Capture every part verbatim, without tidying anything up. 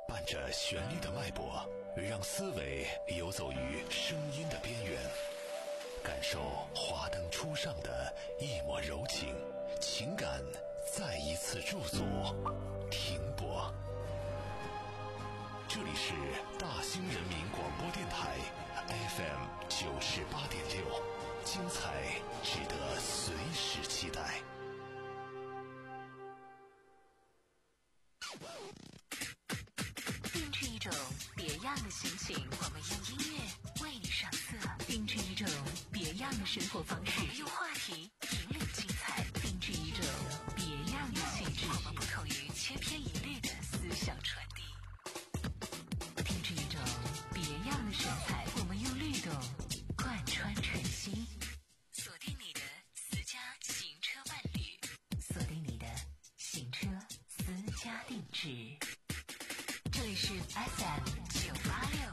伴着旋律的脉搏，让思维游走于声音的边缘，感受华灯初上的一抹柔情，情感再一次驻足停泊。这里是大兴人民广播电台 F M 九十八点六，精彩值得随时期待。 定制一种别样的心情，我们用音乐为你上色；定制一种别样的生活方式，我们用话题引领精彩；定制一种别样的气质，我们不同于千篇一律的思想传递；定制一种别样的神采，我们用律动贯穿晨曦。锁定你的私家行车伴侣，锁定你的行车私家定制。这里是 F M 九八六。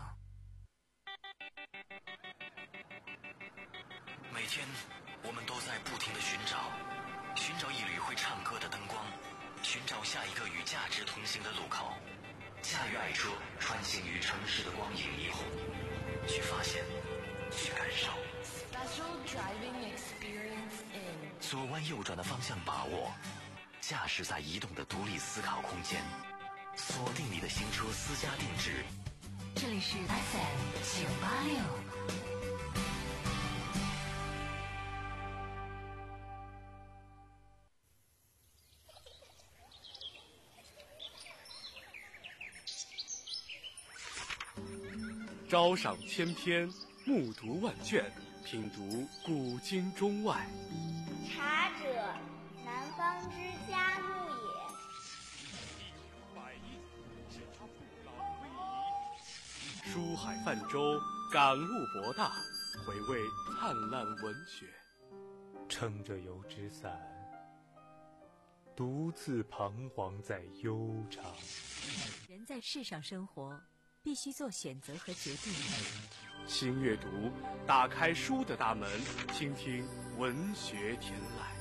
每天我们都在不停地寻找，寻找一缕会唱歌的灯光，寻找下一个与价值同行的路口。驾驭爱车，穿行于城市的光影霓虹，去发现，去感受。 Special driving experience in 左弯右转的方向把握，驾驶在移动的独立思考空间。锁定你的新车私家定制， 这里是 F M 九八六。 朝赏千篇，暮读万卷，品读古今中外。 茶者，南方之佳木也。 书海泛舟，感悟博大，回味灿烂文学。 撑着油纸伞，独自彷徨在悠长。 人在世上生活，必须做选择和决定。 新阅读，打开书的大门，倾听文学天籁。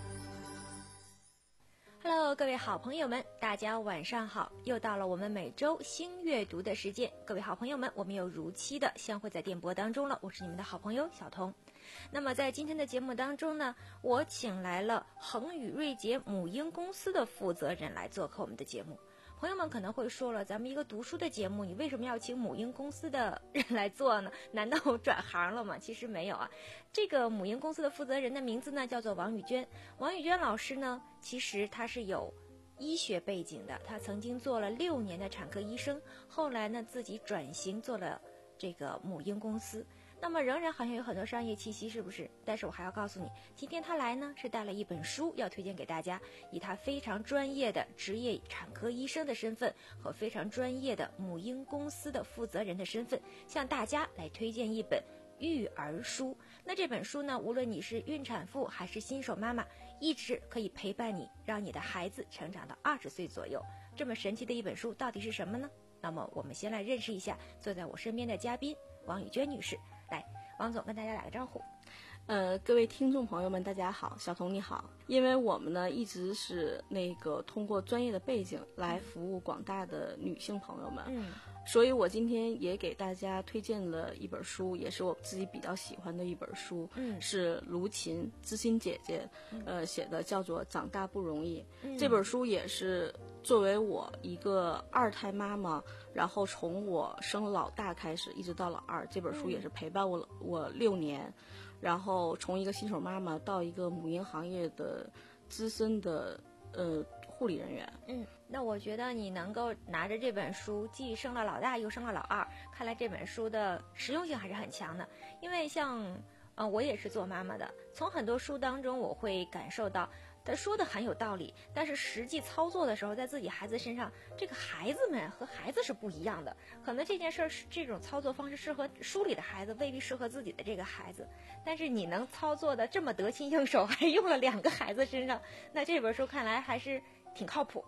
Hello， 各位好朋友们，大家晚上好！又到了我们每周新阅读的时间，各位好朋友们，我们又如期的相会在电波当中了。我是你们的好朋友小彤。那么在今天的节目当中呢，我请来了恒宇瑞杰母婴公司的负责人来做客我们的节目。朋友们可能会说了，咱们一个读书的节目，你为什么要请母婴公司的人来做呢？难道我转行了吗？其实没有啊。这个母婴公司的负责人的名字呢，叫做王宇娟。王宇娟老师呢，其实她是有医学背景的，她曾经做了六年的产科医生，后来呢自己转型做了这个母婴公司。那么仍然好像有很多商业气息，是不是？但是我还要告诉你，今天他来呢是带了一本书要推荐给大家，以他非常专业的职业产科医生的身份和非常专业的母婴公司的负责人的身份，向大家来推荐一本育儿书。那这本书呢，无论你是孕产妇还是新手妈妈，一直可以陪伴你，让你的孩子成长到二十岁左右。这么神奇的一本书到底是什么呢？那么我们先来认识一下坐在我身边的嘉宾王宇娟女士。来，王总跟大家打个招呼。 呃，各位听众朋友们，大家好，小彤你好。因为我们呢一直是那个通过专业的背景来服务广大的女性朋友们，嗯，所以我今天也给大家推荐了一本书，也是我自己比较喜欢的一本书，嗯，是卢琴知心姐姐，呃写的，叫做《长大不容易》。嗯，这本书也是作为我一个二胎妈妈，然后从我生老大开始一直到老二，这本书也是陪伴我我六年。然后从一个新手妈妈到一个母婴行业的资深的呃护理人员。 嗯，那我觉得你能够拿着这本书，既生了老大又生了老二，看来这本书的实用性还是很强的。因为像呃我也是做妈妈的，从很多书当中我会感受到他说的很有道理，但是实际操作的时候，在自己孩子身上，这个孩子们和孩子是不一样的。可能这件事儿是这种操作方式适合书里的孩子，未必适合自己的这个孩子。但是你能操作的这么得心应手，还用了两个孩子身上，那这本书看来还是挺靠谱。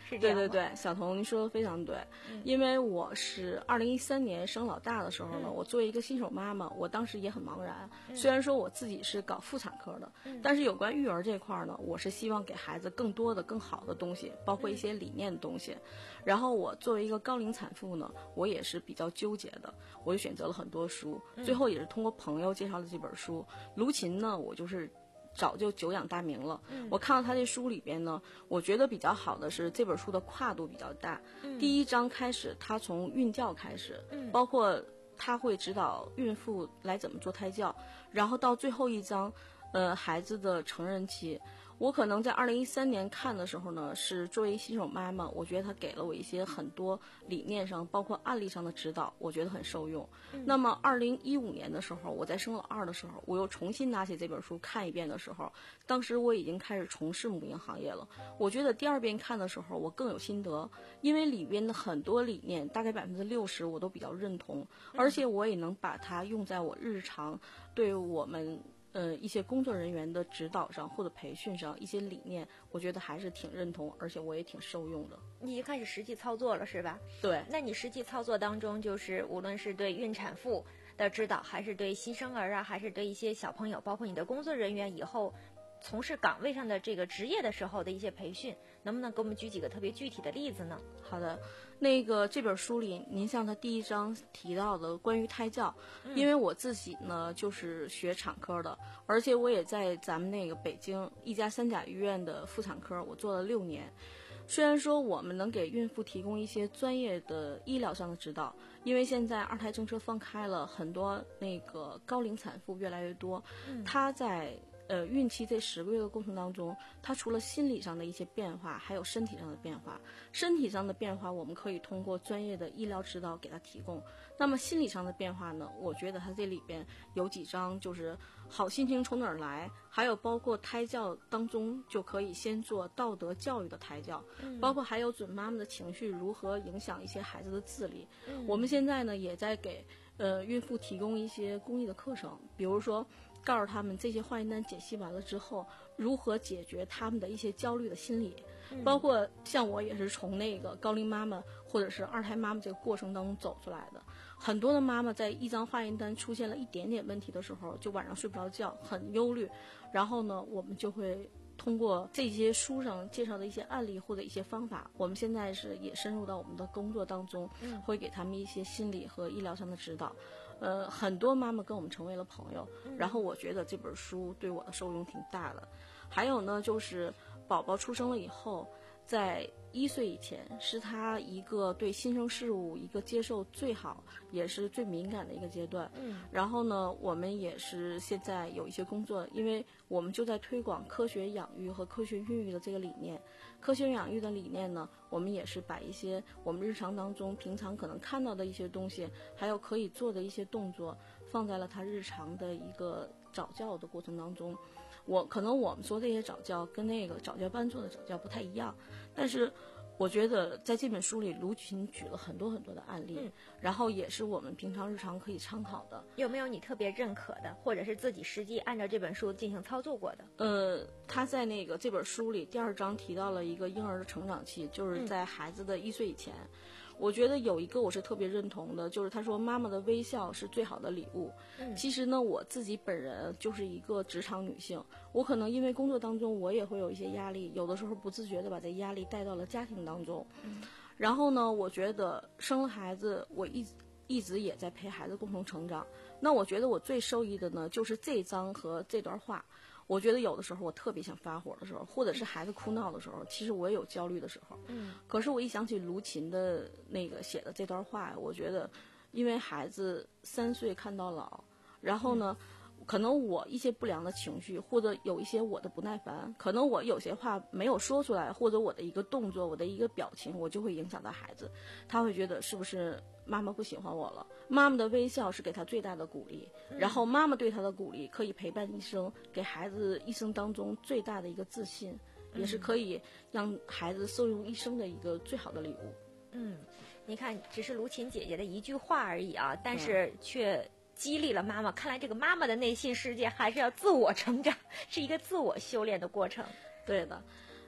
是这样吗？ 对对对，小童您说的非常对，嗯、因为我是二零一三年生老大的时候呢，嗯、我作为一个新手妈妈，我当时也很茫然。嗯、虽然说我自己是搞妇产科的，嗯、但是有关育儿这块呢，我是希望给孩子更多的、更好的东西，包括一些理念的东西。嗯、然后我作为一个高龄产妇呢，我也是比较纠结的，我就选择了很多书，嗯、最后也是通过朋友介绍了这本书。卢琴呢，我就是早就久仰大名了。嗯、我看到他这书里边呢，我觉得比较好的是这本书的跨度比较大。嗯、第一章开始，他从孕教开始，嗯、包括他会指导孕妇来怎么做胎教，然后到最后一章，呃，孩子的成人期。我可能在二零一三年看的时候呢，是作为新手妈妈，我觉得他给了我一些很多理念上，包括案例上的指导，我觉得很受用。嗯、那么二零一五年的时候，我在生老二的时候，我又重新拿起这本书看一遍的时候，当时我已经开始从事母婴行业了。我觉得第二遍看的时候，我更有心得，因为里边的很多理念，大概百分之六十我都比较认同，而且我也能把它用在我日常对我们。呃，一些工作人员的指导上或者培训上，一些理念，我觉得还是挺认同，而且我也挺受用的。 你已经开始实际操作了，是吧？ 对。 那你实际操作当中，就是无论是对孕产妇的指导，还是对新生儿啊，还是对一些小朋友，包括你的工作人员以后从事岗位上的这个职业的时候的一些培训，能不能给我们举几个特别具体的例子呢？ 好的。那个这本书里，您像他第一章提到的关于胎教，嗯、因为我自己呢就是学产科的，而且我也在咱们那个北京一家三甲医院的妇产科，我做了六年。虽然说我们能给孕妇提供一些专业的医疗上的指导，因为现在二胎政策放开了，很多那个高龄产妇越来越多，嗯、她在。呃，孕期这十个月的过程当中，它除了心理上的一些变化，还有身体上的变化。身体上的变化，我们可以通过专业的医疗指导给它提供。那么心理上的变化呢？我觉得它这里边有几章就是好心情从哪儿来，还有包括胎教当中就可以先做道德教育的胎教，嗯、包括还有准妈妈的情绪如何影响一些孩子的自理。嗯、我们现在呢也在给呃孕妇提供一些公益的课程，比如说。告诉他们这些化验单解析完了之后，如何解决他们的一些焦虑的心理，嗯、包括像我也是从那个高龄妈妈或者是二胎妈妈这个过程当中走出来的。很多的妈妈在一张化验单出现了一点点问题的时候，就晚上睡不着觉，很忧虑。然后呢，我们就会通过这些书上介绍的一些案例或者一些方法，我们现在是也深入到我们的工作当中，嗯、会给他们一些心理和医疗上的指导。呃，很多妈妈跟我们成为了朋友，嗯、然后我觉得这本书对我的受用挺大的。还有呢，就是宝宝出生了以后，在一岁以前是他一个对新生事物一个接受最好也是最敏感的一个阶段。嗯，然后呢，我们也是现在有一些工作，因为我们就在推广科学养育和科学孕育的这个理念。科学养育的理念呢，我们也是把一些我们日常当中平常可能看到的一些东西，还有可以做的一些动作，放在了他日常的一个早教的过程当中。我可能我们说这些早教跟那个早教班做的早教不太一样，但是我觉得在这本书里卢琴举了很多很多的案例，嗯、然后也是我们平常日常可以参考的。 有没有你特别认可的，或者是自己实际按照这本书进行操作过的？ 呃，他在那个这本书里第二章提到了一个婴儿的成长期，就是在孩子的一岁以前。嗯我觉得有一个我是特别认同的，就是他说妈妈的微笑是最好的礼物。嗯、其实呢，我自己本人就是一个职场女性，我可能因为工作当中我也会有一些压力，有的时候不自觉的把这压力带到了家庭当中。嗯、然后呢，我觉得生了孩子，我一一直也在陪孩子共同成长。那我觉得我最受益的呢，就是这章和这段话。我觉得有的时候我特别想发火的时候，或者是孩子哭闹的时候，其实我也有焦虑的时候。嗯。可是我一想起卢琴的那个写的这段话，我觉得，因为孩子三岁看到老，然后呢，嗯、可能我一些不良的情绪，或者有一些我的不耐烦，可能我有些话没有说出来，或者我的一个动作，我的一个表情，我就会影响到孩子，他会觉得是不是妈妈不喜欢我了？妈妈的微笑是给他最大的鼓励，嗯、然后妈妈对他的鼓励可以陪伴一生，给孩子一生当中最大的一个自信，嗯、也是可以让孩子受用一生的一个最好的礼物。 嗯，你看，只是卢琴姐姐的一句话而已啊，但是却激励了妈妈。看来这个妈妈的内心世界还是要自我成长，是一个自我修炼的过程。 对的。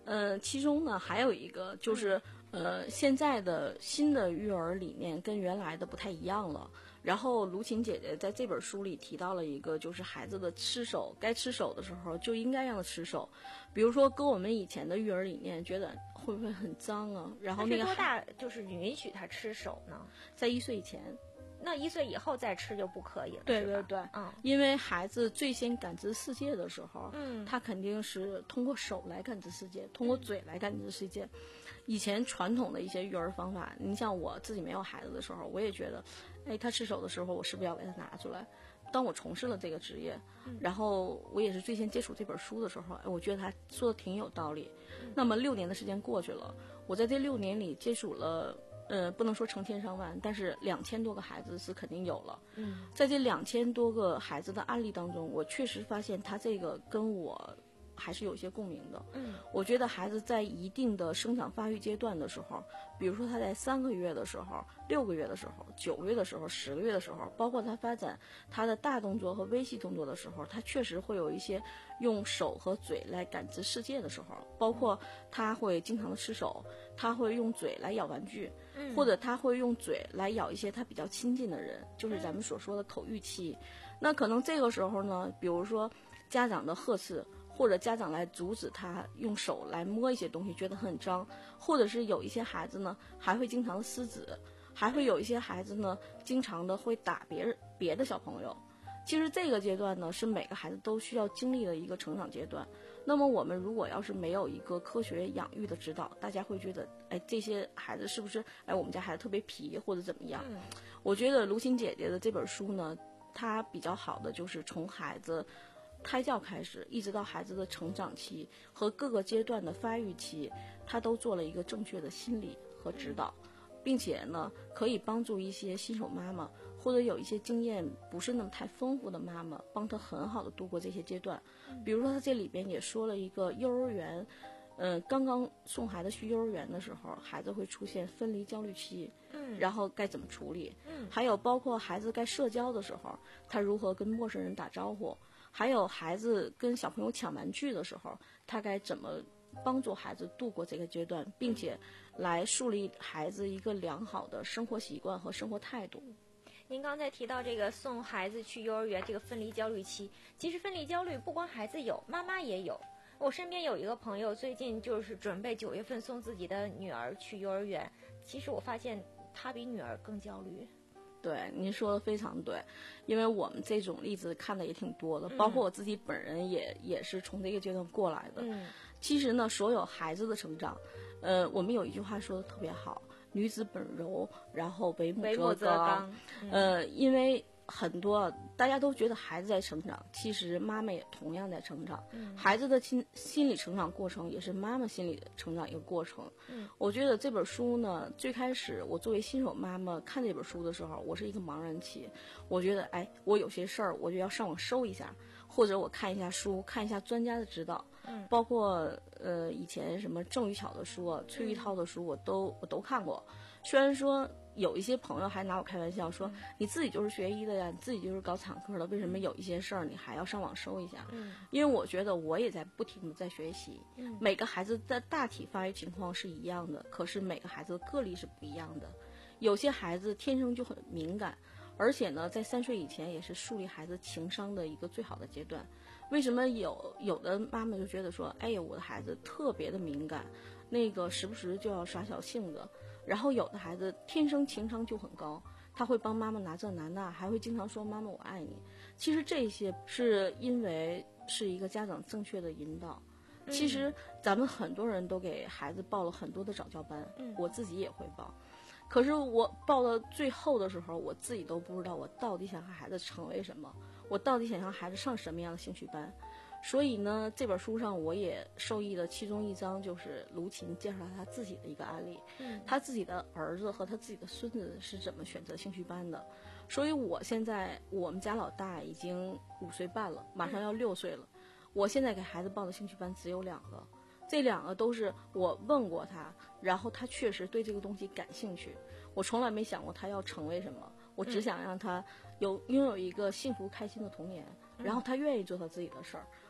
呃，其中呢还有一个就是、嗯、呃，现在的新的育儿理念跟原来的不太一样了。然后卢琴姐姐在这本书里提到了一个，就是孩子的吃手，该吃手的时候就应该让他吃手。比如说跟我们以前的育儿理念觉得会不会很脏啊，然后那个多大就是允许他吃手呢？ 在一岁以前。 那一岁以后再吃就不可以了。 对对对， 嗯， 因为孩子最先感知世界的时候， 嗯， 他肯定是通过手来感知世界，通过嘴来感知世界。以前传统的一些育儿方法，你像我自己没有孩子的时候，我也觉得，哎，他吃手的时候，我是不是要给他拿出来？当我从事了这个职业，嗯、然后我也是最先接触这本书的时候，哎，我觉得他说的挺有道理。嗯、那么六年的时间过去了，我在这六年里接触了。呃，不能说成千上万，但是两千多个孩子是肯定有了。 嗯， 在这两千多个孩子的案例当中，我确实发现他这个跟我还是有一些共鸣的。 嗯， 我觉得孩子在一定的生长发育阶段的时候，比如说他在三个月的时候、六个月的时候、九个月的时候、十个月的时候，包括他发展他的大动作和微细动作的时候，他确实会有一些用手和嘴来感知世界的时候，包括他会经常的吃手，他会用嘴来咬玩具。或者他会用嘴来咬一些他比较亲近的人，就是咱们所说的口欲期。那可能这个时候呢，比如说家长的呵斥，或者家长来阻止他用手来摸一些东西，觉得很脏，或者是有一些孩子呢还会经常的撕纸，还会有一些孩子呢经常的会打别人别的小朋友。其实这个阶段呢是每个孩子都需要经历的一个成长阶段。那么我们如果要是没有一个科学养育的指导，大家会觉得，哎，这些孩子是不是，哎，我们家孩子特别皮或者怎么样？ 嗯、 我觉得卢琴姐姐的这本书呢，它比较好的就是从孩子胎教开始，一直到孩子的成长期和各个阶段的发育期，它都做了一个正确的心理和指导，并且呢，可以帮助一些新手妈妈。或者有一些经验不是那么太丰富的妈妈，帮她很好的度过这些阶段。比如说，她这里边也说了一个幼儿园，呃，刚刚送孩子去幼儿园的时候，孩子会出现分离焦虑期， 嗯， 然后该怎么处理？ 嗯， 还有包括孩子该社交的时候，他如何跟陌生人打招呼？还有孩子跟小朋友抢玩具的时候，他该怎么帮助孩子度过这个阶段，并且来树立孩子一个良好的生活习惯和生活态度。 您刚才提到这个送孩子去幼儿园这个分离焦虑期，其实分离焦虑不光孩子有，妈妈也有。我身边有一个朋友最近就是准备九月份送自己的女儿去幼儿园，其实我发现他比女儿更焦虑。 对，您说的非常对，因为我们这种例子看的也挺多的，包括我自己本人也也是从这个阶段过来的。 嗯， 其实呢，所有孩子的成长，呃，我们有一句话说的特别好。女子本柔，然后为母则则刚。 嗯、呃，因为很多大家都觉得孩子在成长，其实妈妈也同样在成长。 嗯、 孩子的心心理成长过程也是妈妈心理成长一个过程。 嗯， 我觉得这本书呢，最开始我作为新手妈妈看这本书的时候，我是一个茫然期。我觉得，哎，我有些事儿我就要上网搜一下，或者我看一下书，看一下专家的指导。 嗯， 包括呃以前什么郑玉巧的书、崔玉涛的书，我都我都看过。虽然说有一些朋友还拿我开玩笑说， 嗯、 你自己就是学医的呀，你自己就是搞产科的，为什么有一些事儿你还要上网搜一下？ 嗯， 因为我觉得我也在不停的在学习。 嗯， 每个孩子的大体发育情况是一样的，可是每个孩子的个例是不一样的。有些孩子天生就很敏感，而且呢，在三岁以前也是树立孩子情商的一个最好的阶段。为什么有有的妈妈就觉得说，哎呀，我的孩子特别的敏感，那个时不时就要耍小性子，然后有的孩子天生情商就很高，他会帮妈妈拿这拿那，还会经常说妈妈我爱你。其实这些是因为是一个家长正确的引导。其实咱们很多人都给孩子报了很多的早教班， 嗯、 我自己也会报。可是我报到最后的时候，我自己都不知道我到底想让孩子成为什么，我到底想让孩子上什么样的兴趣班。所以呢，这本书上我也受益的其中一章就是卢琴介绍他自己的一个案例， 嗯， 他自己的儿子和他自己的孙子是怎么选择兴趣班的。所以我现在我们家老大已经五岁半了，马上要六岁了，我现在给孩子报的兴趣班只有两个。这两个都是我问过他，然后他确实对这个东西感兴趣。我从来没想过他要成为什么，我只想让他有拥有一个幸福开心的童年，然后他愿意做他自己的事儿。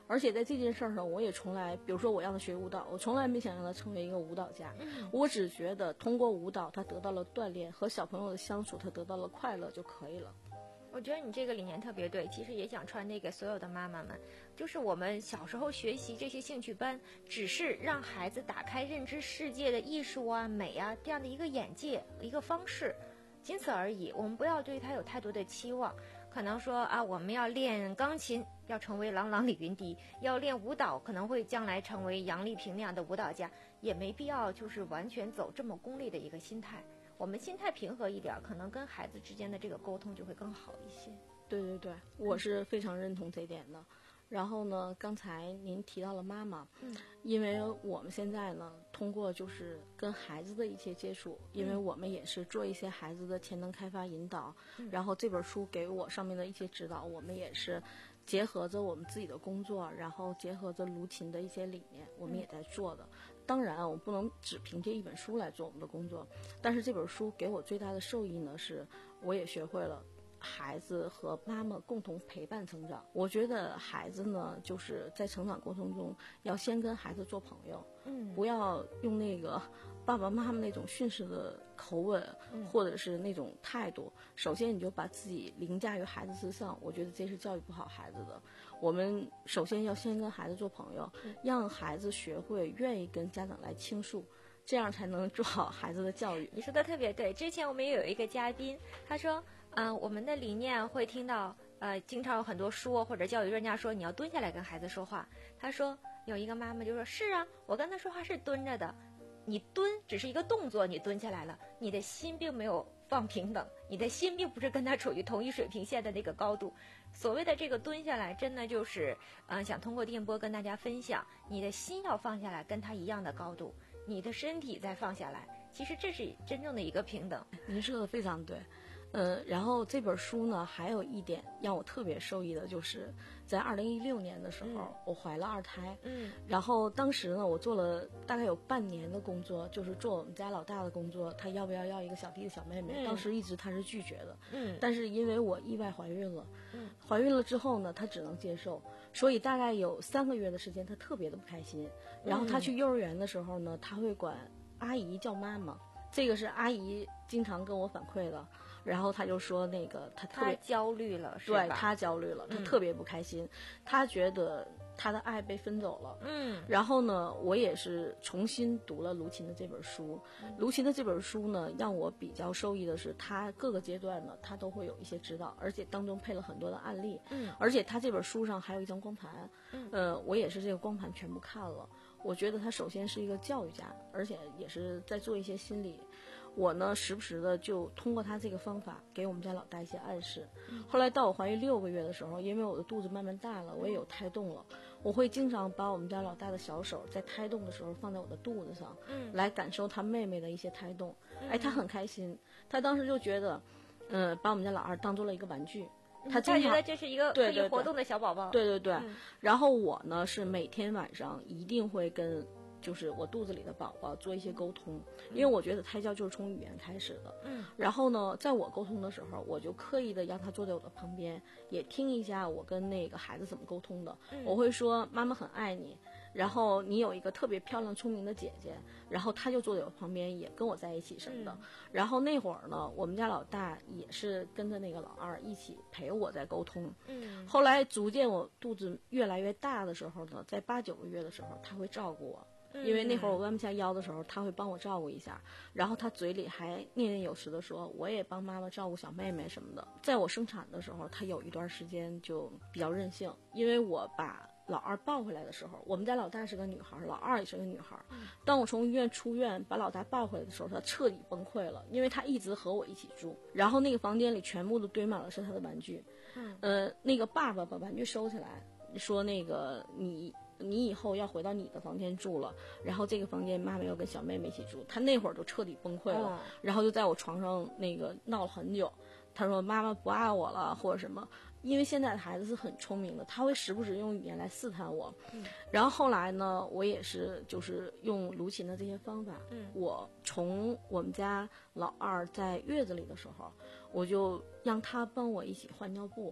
而且在这件事儿上，我也从来，比如说我让他学舞蹈，我从来没想让他成为一个舞蹈家，嗯、我只觉得通过舞蹈他得到了锻炼，和小朋友的相处他得到了快乐就可以了。 我觉得你这个理念特别对，其实也想传递给所有的妈妈们，就是我们小时候学习这些兴趣班，只是让孩子打开认知世界的艺术啊、美啊这样的一个眼界、一个方式，仅此而已。我们不要对他有太多的期望，可能说啊，我们要练钢琴，要成为郎朗李云迪；要练舞蹈，可能会将来成为杨丽萍那样的舞蹈家，也没必要就是完全走这么功利的一个心态。我们心态平和一点，可能跟孩子之间的这个沟通就会更好一些。 对对对，我是非常认同这点的。然后呢，刚才您提到了妈妈，嗯，因为我们现在呢，通过就是跟孩子的一些接触，因为我们也是做一些孩子的潜能开发引导，嗯、然后这本书给我上面的一些指导，我们也是结合着我们自己的工作，然后结合着卢琴的一些理念，我们也在做的。嗯、当然，我们不能只凭借一本书来做我们的工作，但是这本书给我最大的受益呢，是我也学会了孩子和妈妈共同陪伴成长。我觉得孩子呢，就是在成长过程中要先跟孩子做朋友，嗯，不要用那个爸爸妈妈那种训斥的口吻，嗯、或者是那种态度。首先你就把自己凌驾于孩子之上，我觉得这是教育不好孩子的。我们首先要先跟孩子做朋友，嗯、让孩子学会愿意跟家长来倾诉，这样才能做好孩子的教育。 你说的特别对。之前我们也有一个嘉宾，他说嗯、呃，我们的理念会听到呃，经常有很多书或者教育专家说你要蹲下来跟孩子说话。他说有一个妈妈就说是啊，我跟他说话是蹲着的，你蹲只是一个动作，你蹲下来了，你的心并没有放平等，你的心并不是跟他处于同一水平线的那个高度。所谓的这个蹲下来，真的就是嗯、呃，想通过电波跟大家分享，你的心要放下来，跟他一样的高度，你的身体再放下来，其实这是真正的一个平等。 您说的非常对。呃，然后这本书呢，还有一点让我特别受益的，就是在二零一六年的时候，嗯、我怀了二胎，嗯，然后当时呢，我做了大概有半年的工作，就是做我们家老大的工作，他要不要要一个小弟弟小妹妹，嗯、当时一直他是拒绝的，嗯，但是因为我意外怀孕了，嗯，怀孕了之后呢，他只能接受，所以大概有三个月的时间，他特别的不开心。然后他去幼儿园的时候呢，他会管阿姨叫妈妈，这个是阿姨经常跟我反馈的。然后他就说那个他特别他焦虑了，是吧？ 对，他焦虑了，他特别不开心，嗯、他觉得他的爱被分走了。嗯，然后呢，我也是重新读了卢琴的这本书。嗯、卢琴的这本书呢，让我比较受益的是，他各个阶段呢，他都会有一些指导，而且当中配了很多的案例。嗯，而且他这本书上还有一张光盘。嗯，呃，我也是这个光盘全部看了。我觉得他首先是一个教育家，而且也是在做一些心理。我呢，时不时的就通过他这个方法给我们家老大一些暗示。嗯、后来到我怀孕六个月的时候，因为我的肚子慢慢大了，我也有胎动了，我会经常把我们家老大的小手在胎动的时候放在我的肚子上，嗯，来感受他妹妹的一些胎动。嗯、哎，他很开心，他当时就觉得，嗯、呃，把我们家老二当做了一个玩具。他他觉得这是一个可以活动的小宝宝。 对对 对, 对, 对、嗯。然后我呢是每天晚上一定会跟就是我肚子里的宝宝做一些沟通，因为我觉得胎教就是从语言开始的。嗯。然后呢，在我沟通的时候，我就刻意的让他坐在我的旁边，也听一下我跟那个孩子怎么沟通的。嗯、我会说妈妈很爱你，然后你有一个特别漂亮聪明的姐姐，然后他就坐在我旁边，也跟我在一起什么的。嗯、然后那会儿呢，我们家老大也是跟着那个老二一起陪我在沟通。嗯。后来逐渐我肚子越来越大的时候呢，在八九个月的时候，他会照顾我。因为那会儿我弯不下腰的时候，他会帮我照顾一下，然后他嘴里还念念有词的说我也帮妈妈照顾小妹妹什么的。在我生产的时候，他有一段时间就比较任性，因为我把老二抱回来的时候，我们家老大是个女孩，老二也是个女孩。当我从医院出院把老大抱回来的时候，他彻底崩溃了，因为他一直和我一起住，然后那个房间里全部都堆满了是他的玩具。嗯，呃，那个爸爸把玩具收起来，说那个你你以后要回到你的房间住了，然后这个房间妈妈要跟小妹妹一起住。他那会儿就彻底崩溃了，哦、然后就在我床上那个闹了很久。他说妈妈不爱我了或者什么，因为现在的孩子是很聪明的，他会时不时用语言来试探我。嗯、然后后来呢，我也是就是用卢琴的这些方法。嗯，我从我们家老二在月子里的时候，我就让他帮我一起换尿布。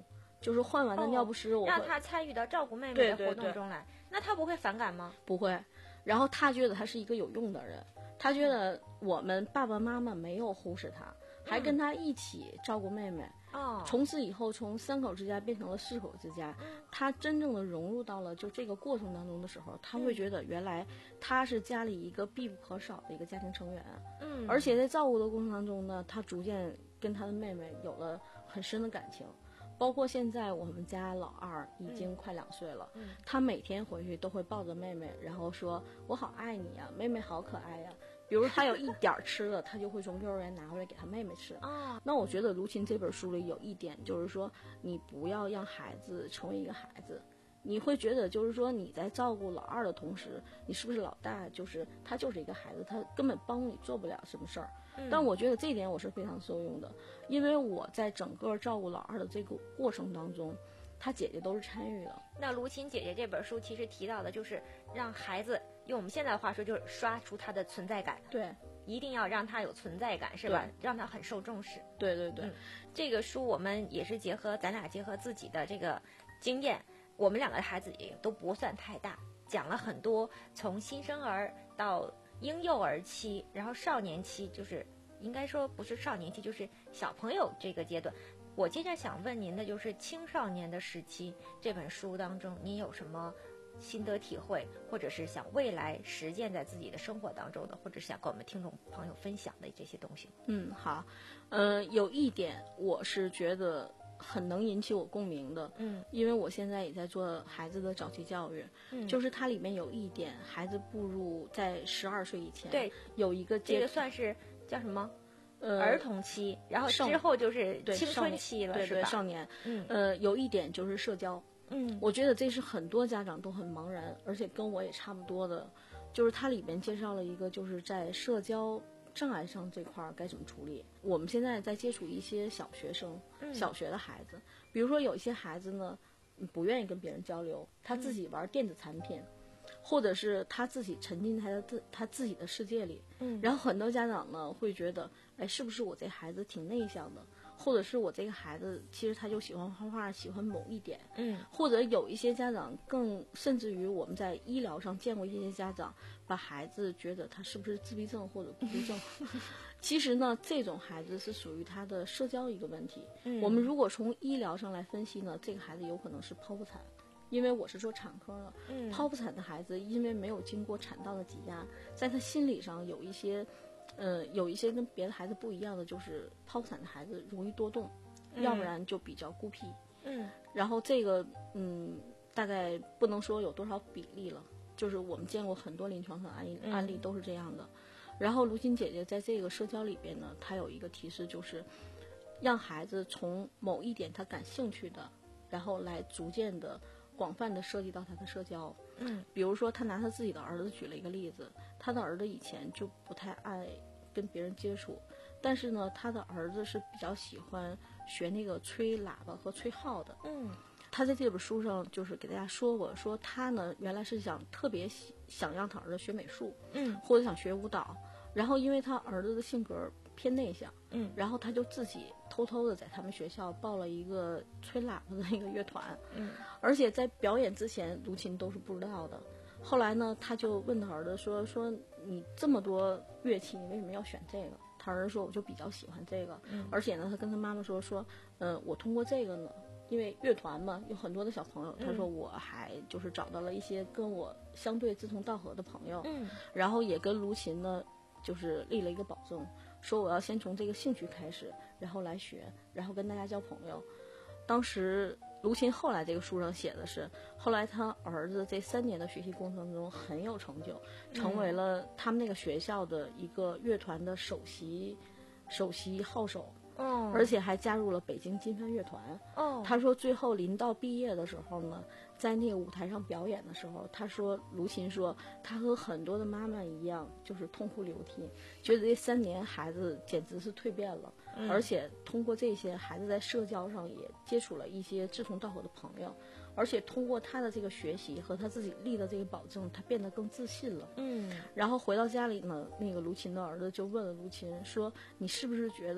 就是换完的尿不湿，我会、 哦、让他参与到照顾妹妹的活动中来。对对对，那他不会反感吗？ 不会。然后他觉得他是一个有用的人，他觉得我们爸爸妈妈没有忽视他，还跟他一起照顾妹妹。 哦， 从此以后，从三口之家变成了四口之家，他真正的融入到了就这个过程当中的时候，他会觉得原来他是家里一个必不可少的一个家庭成员。 嗯， 而且在照顾的过程当中呢，他逐渐跟他的妹妹有了很深的感情。包括现在我们家老二已经快两岁了， 嗯， 他每天回去都会抱着妹妹，然后说我好爱你呀，妹妹好可爱呀。比如他有一点吃的，他就会从幼儿园拿回来给他妹妹吃。 啊， 那我觉得卢琴这本书里有一点就是说，你不要让孩子成为一个孩子。你会觉得就是说你在照顾老二的同时，你是不是老大就是他就是一个孩子，他根本帮你做不了什么事儿。 嗯， 但我觉得这一点我是非常受用的，因为我在整个照顾老二的这个过程当中，他姐姐都是参与的。 那卢琴姐姐这本书其实提到的就是让孩子用我们现在的话说就是刷出他的存在感。 对， 一定要让他有存在感，是吧？让他很受重视。 对对对、 嗯，这个书我们也是结合咱俩结合自己的这个经验，我们两个孩子也都不算太大，讲了很多从新生儿到婴幼儿期，然后少年期，就是应该说不是少年期，就是小朋友这个阶段。我接着想问您的就是青少年的时期，这本书当中您有什么心得体会，或者是想未来实践在自己的生活当中的，或者是想跟我们听众朋友分享的这些东西？ 嗯，好，呃，有一点我是觉得很能引起我共鸣的， 嗯， 因为我现在也在做孩子的早期教育， 嗯， 就是它里面有一点，孩子步入在十二岁以前， 对， 有一个这个算是叫什么？ 呃， 儿童期，然后之后就是青春期了， 对是吧？ 对，少年， 嗯， 呃，有一点就是社交， 嗯， 我觉得这是很多家长都很茫然，而且跟我也差不多的，就是它里面介绍了一个就是在社交障碍上这块该怎么处理。我们现在在接触一些小学生、 嗯、 小学的孩子，比如说有一些孩子呢不愿意跟别人交流，他自己玩电子产品。嗯，或者是他自己沉浸在他他自己的世界里， 嗯， 然后很多家长呢会觉得，哎，是不是我这孩子挺内向的，或者是我这个孩子其实他就喜欢画画，喜欢某一点， 嗯， 或者有一些家长更甚至于我们在医疗上见过一些家长，把孩子觉得他是不是自闭症或者孤独症，其实呢，这种孩子是属于他的社交一个问题。 嗯， 我们如果从医疗上来分析呢，这个孩子有可能是剖腹产。因为我是做产科的， 嗯， 剖腹产的孩子因为没有经过产道的挤压，在他心理上有一些，呃，有一些跟别的孩子不一样的，就是剖腹产的孩子容易多动， 嗯、 要不然就比较孤僻， 嗯， 然后这个，嗯，大概不能说有多少比例了，就是我们见过很多临床上案例、 嗯、 案例都是这样的。然后卢琴姐姐在这个社交里边呢，她有一个提示，就是让孩子从某一点他感兴趣的，然后来逐渐的。广泛的涉及到他的社交， 嗯， 比如说他拿他自己的儿子举了一个例子，他的儿子以前就不太爱跟别人接触，但是呢，他的儿子是比较喜欢学那个吹喇叭和吹号的， 嗯， 他在这本书上就是给大家说过，说他呢原来是想特别想让他儿子学美术， 嗯， 或者想学舞蹈，然后因为他儿子的性格偏内向， 嗯， 然后他就自己偷偷的在他们学校报了一个吹喇叭的一个乐团， 嗯， 而且在表演之前卢琴都是不知道的。后来呢，他就问他儿子说说你这么多乐器，你为什么要选这个？他儿子说我就比较喜欢这个， 嗯， 而且呢，他跟他妈妈说说，呃，我通过这个呢，因为乐团嘛，有很多的小朋友，他说我还就是找到了一些跟我相对志同道合的朋友， 嗯， 然后也跟卢琴呢就是立了一个保证。说我要先从这个兴趣开始，然后来学，然后跟大家交朋友。当时卢琴后来这个书上写的是，后来他儿子这三年的学习过程中很有成就，成为了他们那个学校的一个乐团的首席首席号手。 哦， 而且还加入了北京金帆乐团。 哦， 他说最后临到毕业的时候呢，在那个舞台上表演的时候，他说卢琴说他和很多的妈妈一样，就是痛哭流涕，觉得这三年孩子简直是蜕变了， 嗯、 而且通过这些孩子在社交上也接触了一些志同道合的朋友。而且通过他的这个学习和他自己立的这个保证，他变得更自信了。 嗯， 然后回到家里呢，那个卢琴的儿子就问了卢琴说：“你是不是觉得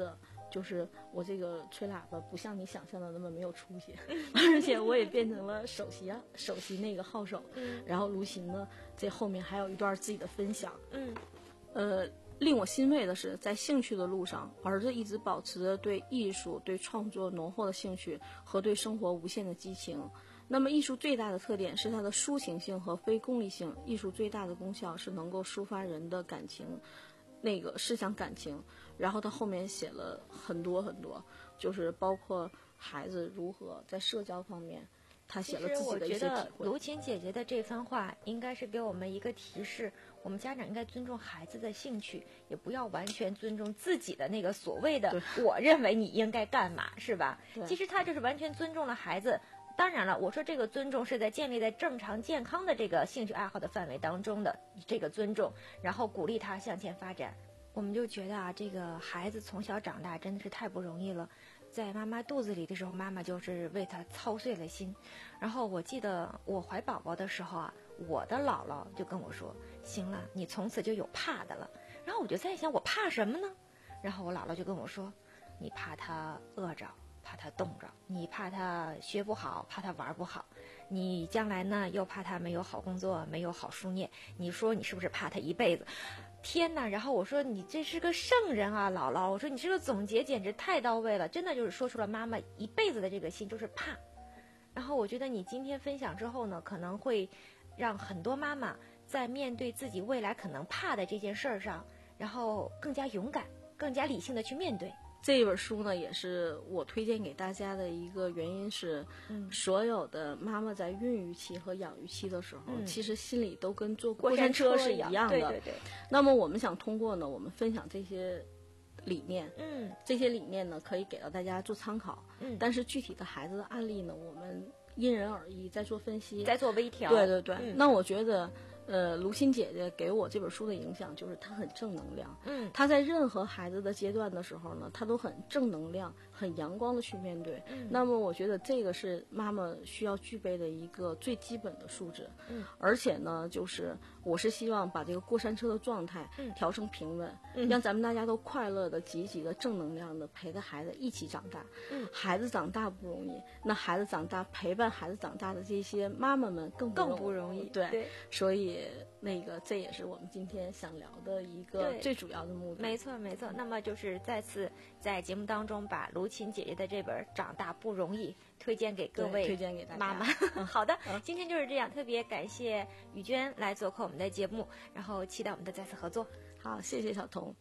就是我这个吹喇叭不像你想象的那么没有出息，而且我也变成了首席啊，首席那个号手。嗯，然后卢琴呢，这后面还有一段自己的分享。嗯，呃，令我欣慰的是，在兴趣的路上，儿子一直保持着对艺术、对创作浓厚的兴趣和对生活无限的激情。那么艺术最大的特点是它的抒情性和非功利性，艺术最大的功效是能够抒发人的感情，那个思想感情。然后他后面写了很多很多，就是包括孩子如何在社交方面，他写了自己的一些体会。 其实我觉得卢琴姐姐的这番话应该是给我们一个提示，我们家长应该尊重孩子的兴趣，也不要完全尊重自己的那个所谓的我认为你应该干嘛，是吧？其实他就是完全尊重了孩子。当然了，我说这个尊重是在建立在正常健康的这个兴趣爱好的范围当中的这个尊重，然后鼓励他向前发展。我们就觉得啊，这个孩子从小长大真的是太不容易了。在妈妈肚子里的时候，妈妈就是为他操碎了心。然后我记得我怀宝宝的时候啊，我的姥姥就跟我说：“行了，你从此就有怕的了。”然后我就在想，我怕什么呢？然后我姥姥就跟我说：“你怕他饿着。”怕他冻着，你怕他学不好，怕他玩不好，你将来呢又怕他没有好工作，没有好书念，你说你是不是怕他一辈子？天哪！然后我说你这是个圣人啊，姥姥，我说你这个总结简直太到位了，真的就是说出了妈妈一辈子的这个心，就是怕。然后我觉得你今天分享之后呢，可能会让很多妈妈在面对自己未来可能怕的这件事儿上，然后更加勇敢，更加理性的去面对。 这一本书呢，也是我推荐给大家的一个原因是，嗯、所有的妈妈在孕育期和养育期的时候，嗯、其实心里都跟坐过山车是一样的。 对对对。 那么我们想通过呢，我们分享这些理念， 嗯， 这些理念呢，可以给到大家做参考。嗯，但是具体的孩子的案例呢，我们因人而异，再做分析， 再做微调。 对对对。 嗯、 那我觉得。呃，卢琴姐姐给我这本书的影响就是她很正能量。嗯，她在任何孩子的阶段的时候呢，她都很正能量、很阳光的去面对。嗯，那么我觉得这个是妈妈需要具备的一个最基本的素质。嗯，而且呢，就是我是希望把这个过山车的状态调成平稳，嗯、让咱们大家都快乐的、积极的、正能量的陪着孩子一起长大。嗯，孩子长大不容易，那孩子长大陪伴孩子长大的这些妈妈们更不更不容易。 对， 对所以。那个，这也是我们今天想聊的一个最主要的目的。 没错，没错。那么就是再次在节目当中把卢琴姐姐的这本《长大不容易》推荐给各位， 推荐给大家妈妈。好的，嗯、今天就是这样，特别感谢雨娟来做客我们的节目，然后期待我们的再次合作。 好，谢谢小童。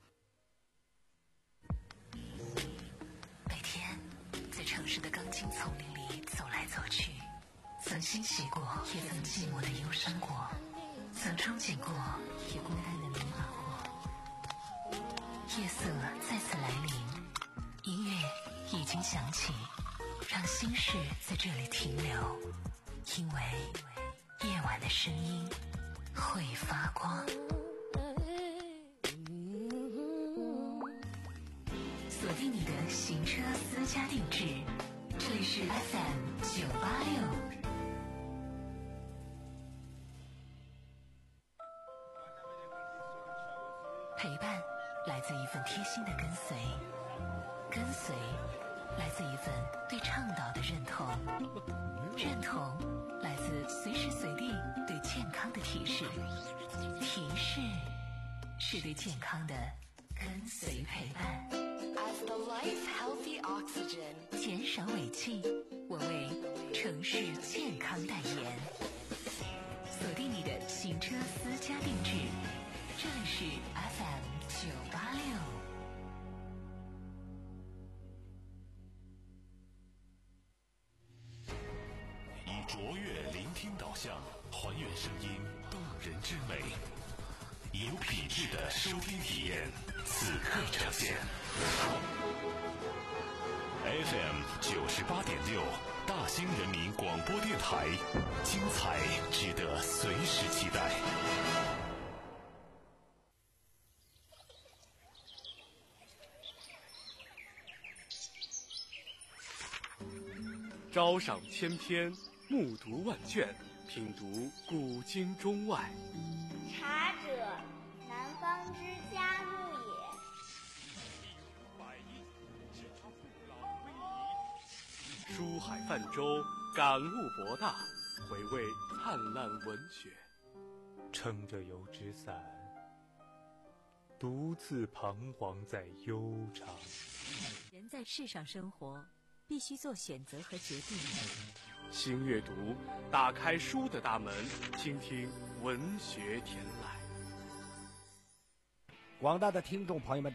每天在城市的钢筋丛林里走来走去，曾欣喜过，也曾寂寞的忧伤过。曾憧憬过，也孤单的迷茫过。夜色再次来临，音乐已经响起，让心事在这里停留，因为夜晚的声音会发光。锁定你的行车私家定制，这里是 F M 九八六。陪伴来自一份贴心的跟随，跟随来自一份对倡导的认同，认同来自随时随地对健康的提示，提示是对健康的跟随陪伴。 As the life healthy oxygen， 减少尾气，我为城市健康代言。锁定你的行车私家定制。这里是 F M 九八六。 以卓越聆听导向，还原声音动人之美，以有品质的收听体验，此刻呈现。F M 九十八点六，大兴人民广播电台，精彩值得随时期待。 朝赏千篇，暮读万卷，品读古今中外。 茶者，南方之嘉木也。 海泛舟，感悟博大，回味灿烂文学。 撑着油纸伞，独自彷徨在悠长。 人在世上生活，必须做选择和决定。 新阅读，打开书的大门，倾听文学天籁。 广大的听众朋友们